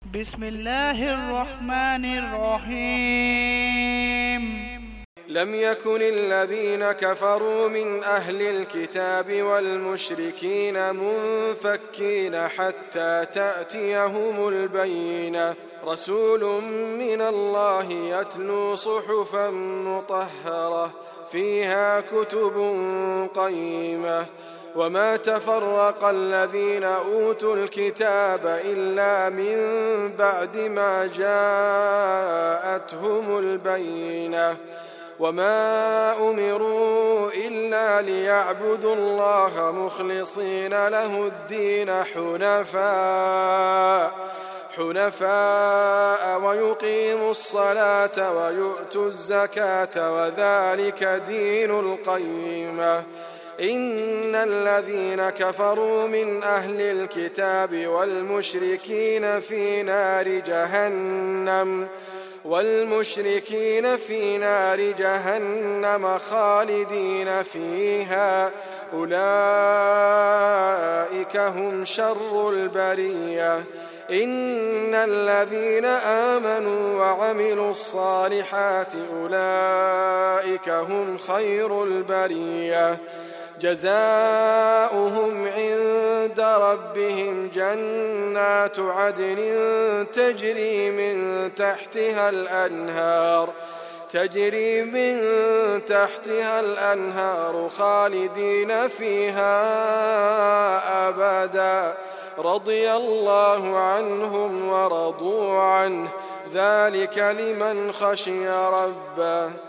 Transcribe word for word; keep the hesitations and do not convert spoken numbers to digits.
بسم الله الرحمن الرحيم. لم يكن الذين كفروا من أهل الكتاب والمشركين منفكين حتى تأتيهم البينة رسول من الله يتلو صحفا مطهرة فيها كتب قيمة وما تفرق الذين أوتوا الكتاب إلا من بعد ما جاءتهم البينة وما أمروا إلا ليعبدوا الله مخلصين له الدين حنفاء حنفاء ويقيموا الصلاة ويؤتوا الزكاة وذلك دين القيمة. إن الذين كفروا من أهل الكتاب والمشركين في نار جهنم والمشركين في نار جهنم خالدين فيها أولئك هم شر البرية. إن الذين آمنوا وعملوا الصالحات أولئك هم خير البرية جزاؤهم عند ربهم جنات عدن تجري من تحتها الأنهار تجري من تحتها الأنهار خالدين فيها أبدا رضي الله عنهم ورضوا عنه ذلك لمن خشي ربه.